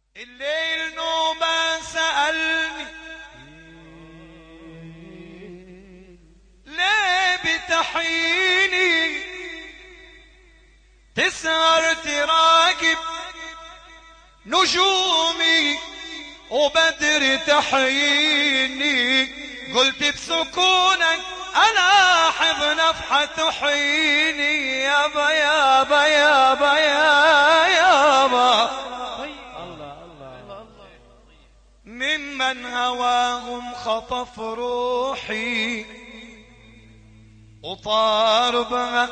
الليل نوبة سألني ليه بتحيني تسهر تراقب نجومي وبدر تحييني. قلت بسكونك ألاحظ نفحة تحييني يابا يابا يابا يابا ممن هواهم خطف روحي وطار بها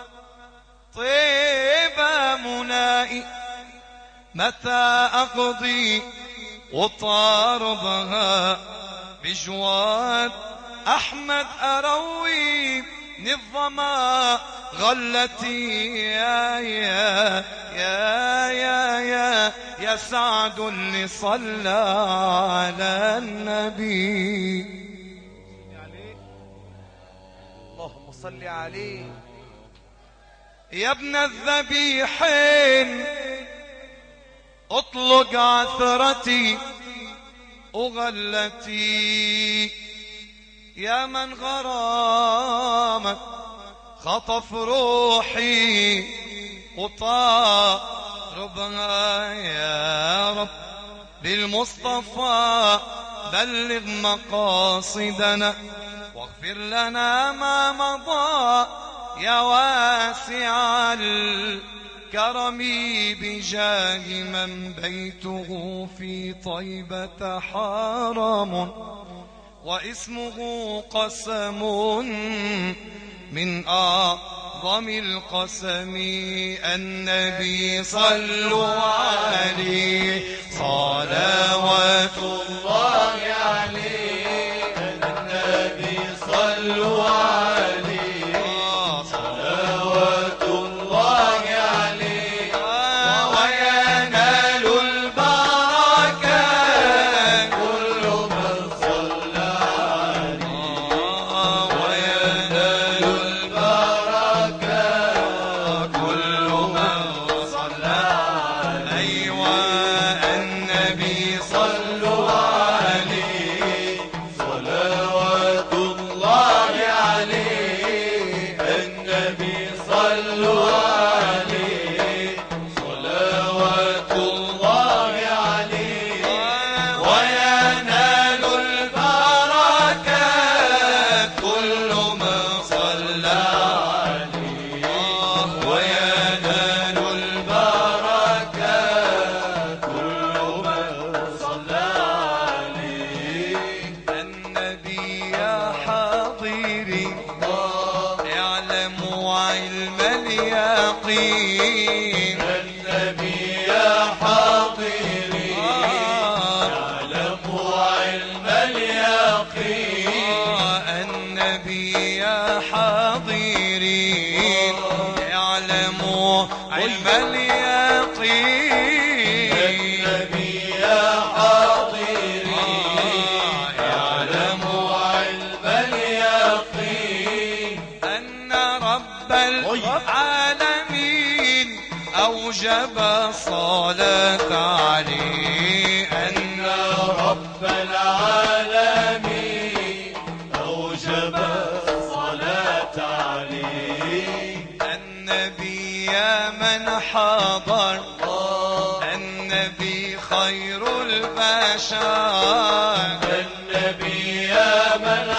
طيبة منائي متى أقضي وطار بها بجواد أحمد أروي نظما غلتي يا يا يا يا يا يا سعد اللي صلى على النبي. اللهم صل عليه. يا ابن الذبيحين اطلق عثرتي وغلتي يا من غرامك خطف روحي وطار بها يا رب بالمصطفى بلغ مقاصدنا واغفر لنا ما مضى يا واسع الكرم بجاه من بيته في طيبة حرم واسمه قسم من أعظم القسم. النبي صلوا عليه صلوات الله عليه. النبي صلوا عليه صلوات الله عليه وينال البركة كل من صلى عليه وينال البركة كل من صلى عليه. أيوة النبي صلوا عليه صلوات الله عليه. النبي صلوا عليه صلوات الله عليه وينال البركة كل من صلى عليه وينال البركة كل من صلى عليه. النبي يا حاضري اعلم علم اليقين. النبي يا حاضري اعلم علم اليقين. النبي يا حاضري اعلم علم اليقين. النبي يا حاضري اعلم علم اليقين أن رب العالمين أوجب الصلاة عليه. أن رب العالمين أوجب الصلاة عليه. النبي يا من حضر النبي خير البشر. النبي يا من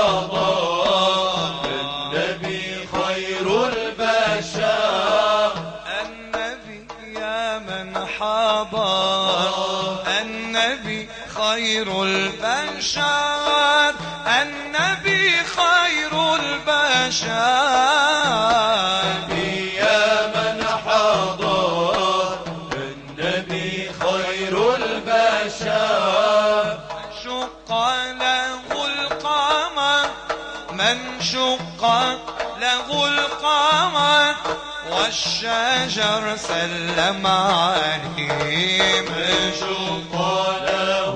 حضر النبي خير البشر. النبي يا من حضر النبي خير البشر. النبي خير البشر. النبي يا من حضر النبي خير البشر. شق له القمر من شق له القمر والشجر سلم عليه. من شق له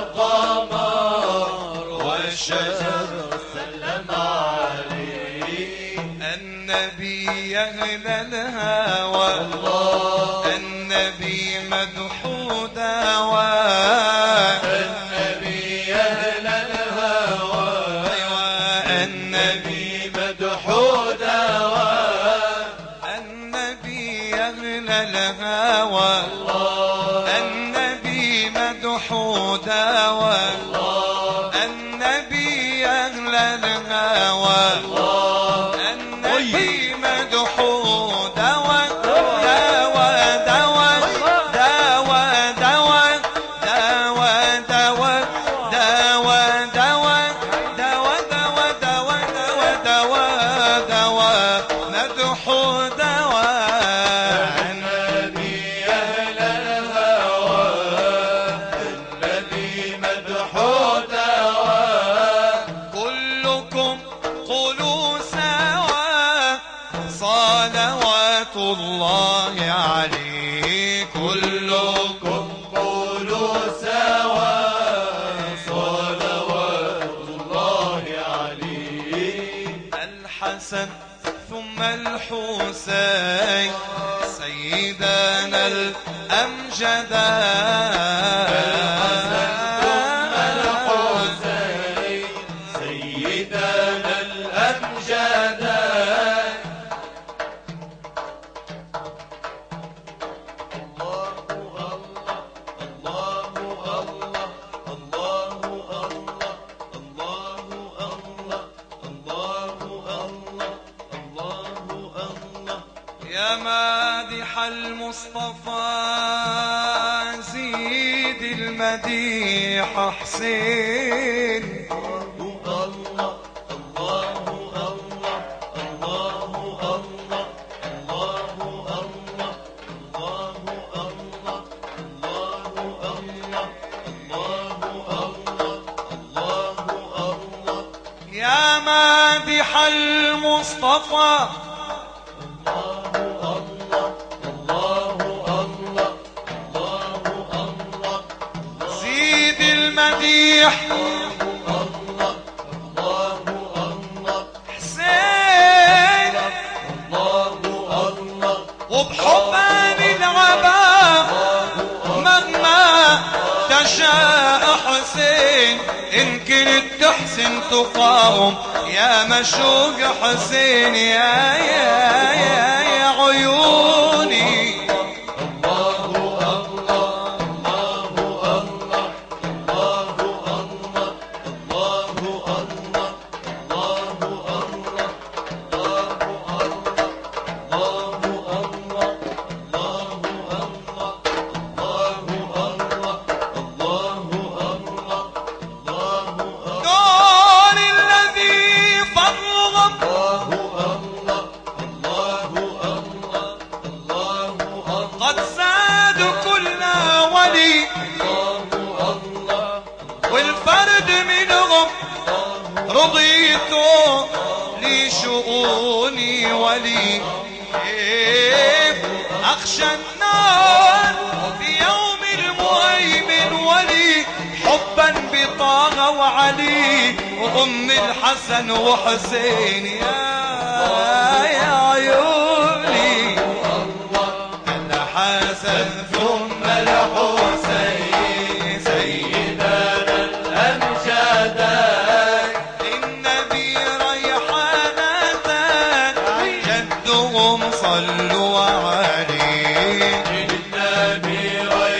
القمر والشجر سلم عليه. النبي يهدى الهوى النبي مدحور دواء النبي أهل الهوى النبي مدح دواء النبي أغلى الهوى النبي مدح دواء النبي أغلى الهوى النبي مدح دواء دواء دواء دواء دواء دواء دواء دواء دواء دواء دواء دواء دواء مدح دواء النبي أهل الهوى النبي مدح دواء كلكم قولوا سوا صلوات الله عليه كلكم قولوا سوا صلوات الله عليه الحسن ثم الحسين سيدنا الأمجدان سيدنا الأمجدان يا مادح المصطفى زيد المديح حسين يا مادح المصطفى زيد المديح حسين وبحبان العباء مهما تشاء حسين إن كنت تحسن تقاوم يا مشوق حسين يا عيوني دون الذي فضلهم قد زاد كل ولي والفرد منهم رضيت لشؤوني ولي أخشى النار في يوم المهيمن ولي حبا بطه وعلي وأم الحسن وحسين يا عيوني الحسن ثم الحسين سيدنا الأمجدان النبي ريحانتان جدهم صلوا عليه النبي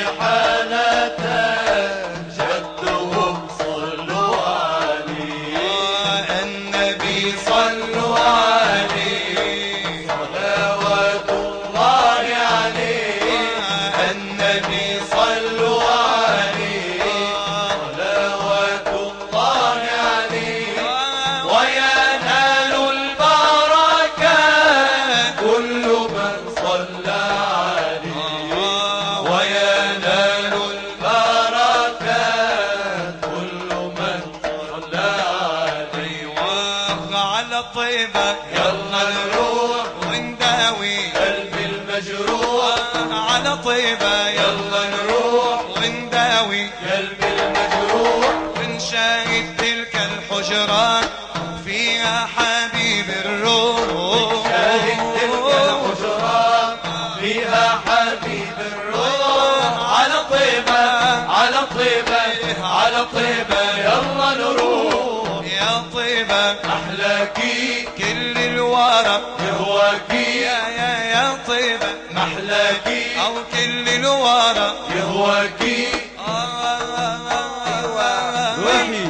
ريحانتان جدهم صلوا عليه النبي صلوا عليه صلوات الله عليه النبي صلوا عليه صلوات الله عليه وينال البركات كل من صلى عليه وينال البركات كل من صلى عليه على طيبة يلا نروح ونداوي قلبي المجروح على طيبة يلا نروح ونداوي قلبي المجروح ونشاهد تلك الحجرات فيها حبيب الروح شاهد تلك الحجرات فيها حبيب الروح على طيب على طيبة على طيبة يلا نروح يا طيبة محلاكي كل الورى يهواكي يا طيبة محلاكي أو كل الورى يهواكي روحي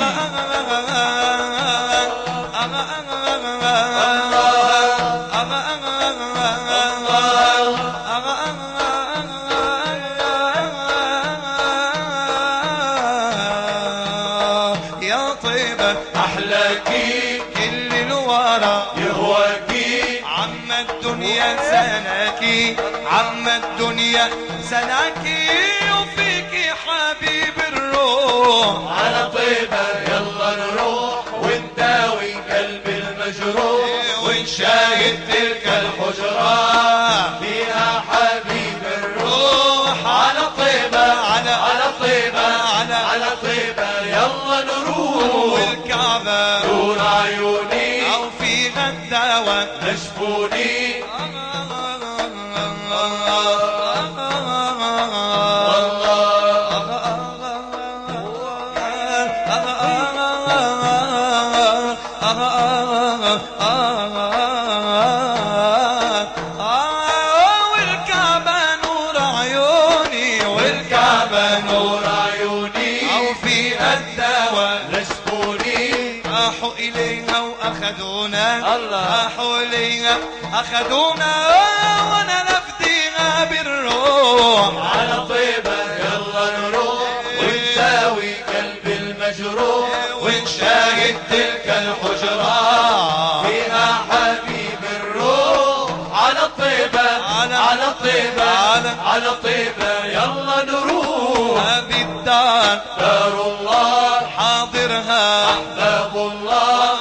يا طيبة محلاكي كل الورى يهواكي عم الدنيا سناكي عم الدنيا سناكي وفيك حبيب الروح على طيبة يلا نروح ونداوي قلب المجروح ونشاهد تلك الحجرات فيها حبيب الروح على طيبة على طيبة على طيبة يلا نروح والكعبة نور عيوني أو فيها الدواء نشفوني والكعبة نور عيوني والكعبة نور عيوني أو فيها الدواء نشفوني راحوا إليها وأخذونا الله. راحوا إليها أخذونا وأنا نفديها بالروح على طيبة يلا نروح ونداوي قلب المجروح ونشاهد تلك الحجرات فيها حبيب الروح على طيبة على طيبة على طيبة يلا نروح أبي الدار دار الله حاضرها أحباب الله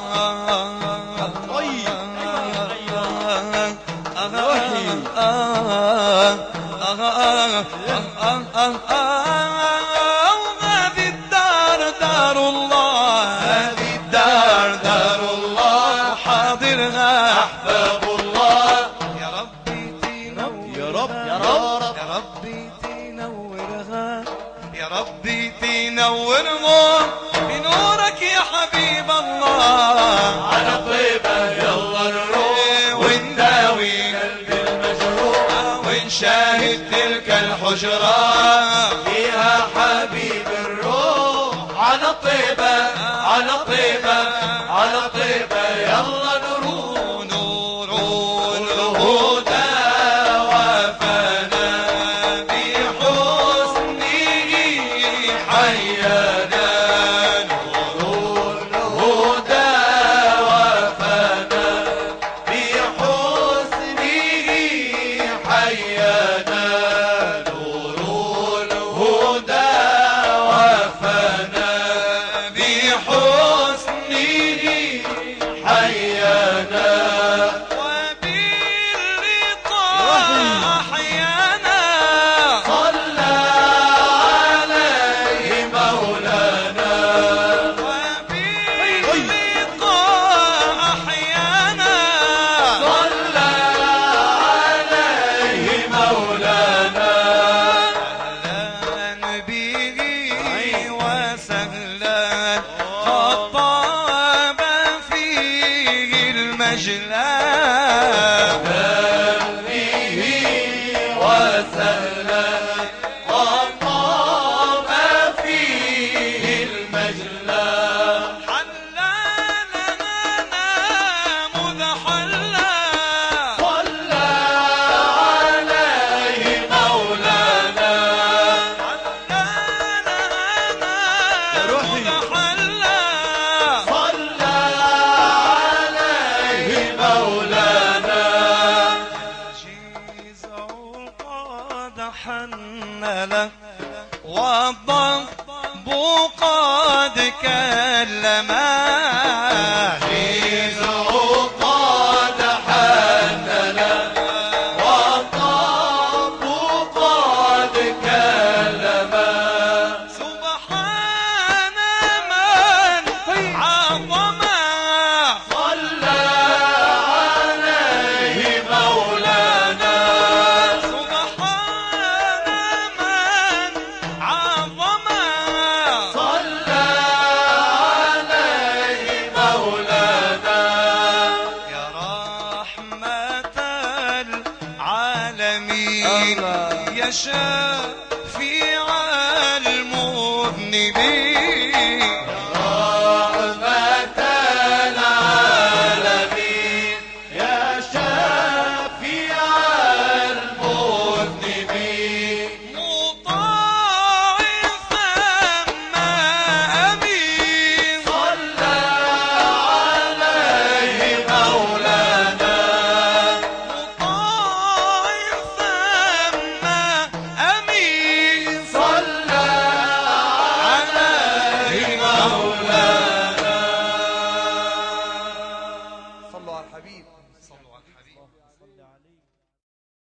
هذه الدار دار الله هذه الدار دار الله حاضرها أحباب الله يا ربي تنور يا رب يا ربي تنورها يا ربي تنورهم بنورك يا حبيب الله على طيبة يلا نروح ونداوي قلب المجروح ونشاهد تلك الحجرات فيها حبيب الروح على طيبة على طيبة على طيبة يلا نروح نور الهدى وفانا بحسنه حيانا نور الهدى وفانا بحسنه حيانا نور الهدى وفانا بحسنه حيانا وباللقاء أحيانا صلى عليه مولانا وباللقاء أحيانا صلى عليه مولانا أهلا به وسهلا قد طاب فيه المجلى به وسهلا قد طاب فيه المجلى حلالنا مذ حلا صلى عليه مولانا حلالنا روحي. مذ حلا صلى عليه مولانا جيزه قد حنل والضب قد كلما عزه قد حنل والطب قد كلما سبحان من عظم صلى عليه مولانا سبحان من عظم يا شافيع المذنبين